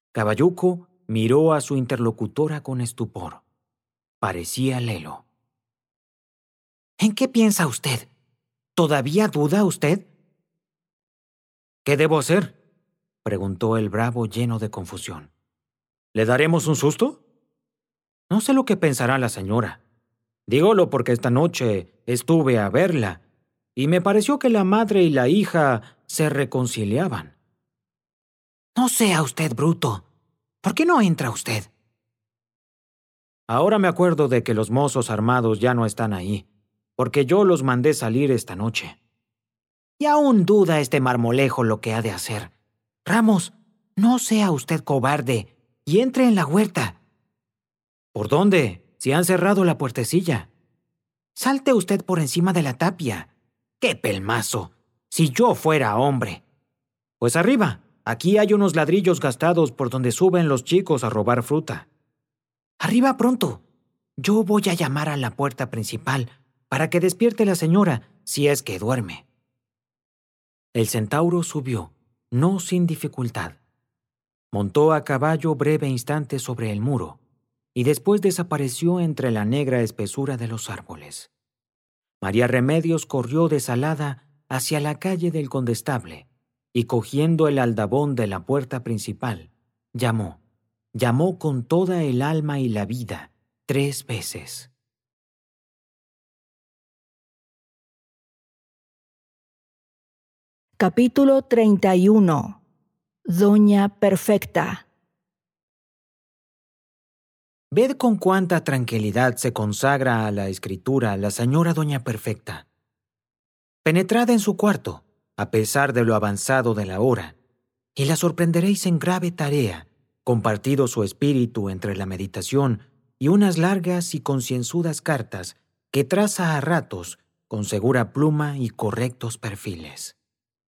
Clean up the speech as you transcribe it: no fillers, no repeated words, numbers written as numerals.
Caballuco miró a su interlocutora con estupor. Parecía Lelo. ¿En qué piensa usted? ¿Todavía duda usted? ¿Qué debo hacer?, preguntó el bravo lleno de confusión. ¿Le daremos un susto? No sé lo que pensará la señora. Dígolo porque esta noche estuve a verla y me pareció que la madre y la hija se reconciliaban. No sea usted bruto. ¿Por qué no entra usted? Ahora me acuerdo de que los mozos armados ya no están ahí, porque yo los mandé salir esta noche. Y aún duda este marmolejo lo que ha de hacer. Ramos, no sea usted cobarde y entre en la huerta. ¿Por dónde? Si han cerrado la puertecilla. Salte usted por encima de la tapia. ¡Qué pelmazo! Si yo fuera hombre. Pues arriba. Aquí hay unos ladrillos gastados por donde suben los chicos a robar fruta. Arriba pronto. Yo voy a llamar a la puerta principal para que despierte la señora si es que duerme. El centauro subió, no sin dificultad. Montó a caballo breve instante sobre el muro y después desapareció entre la negra espesura de los árboles. María Remedios corrió desalada hacia la calle del Condestable y cogiendo el aldabón de la puerta principal, llamó con toda el alma y la vida 3 veces. Capítulo 31. Doña Perfecta. Ved con cuánta tranquilidad se consagra a la escritura la señora Doña Perfecta. Penetrad en su cuarto, a pesar de lo avanzado de la hora, y la sorprenderéis en grave tarea, compartido su espíritu entre la meditación y unas largas y concienzudas cartas que traza a ratos con segura pluma y correctos perfiles.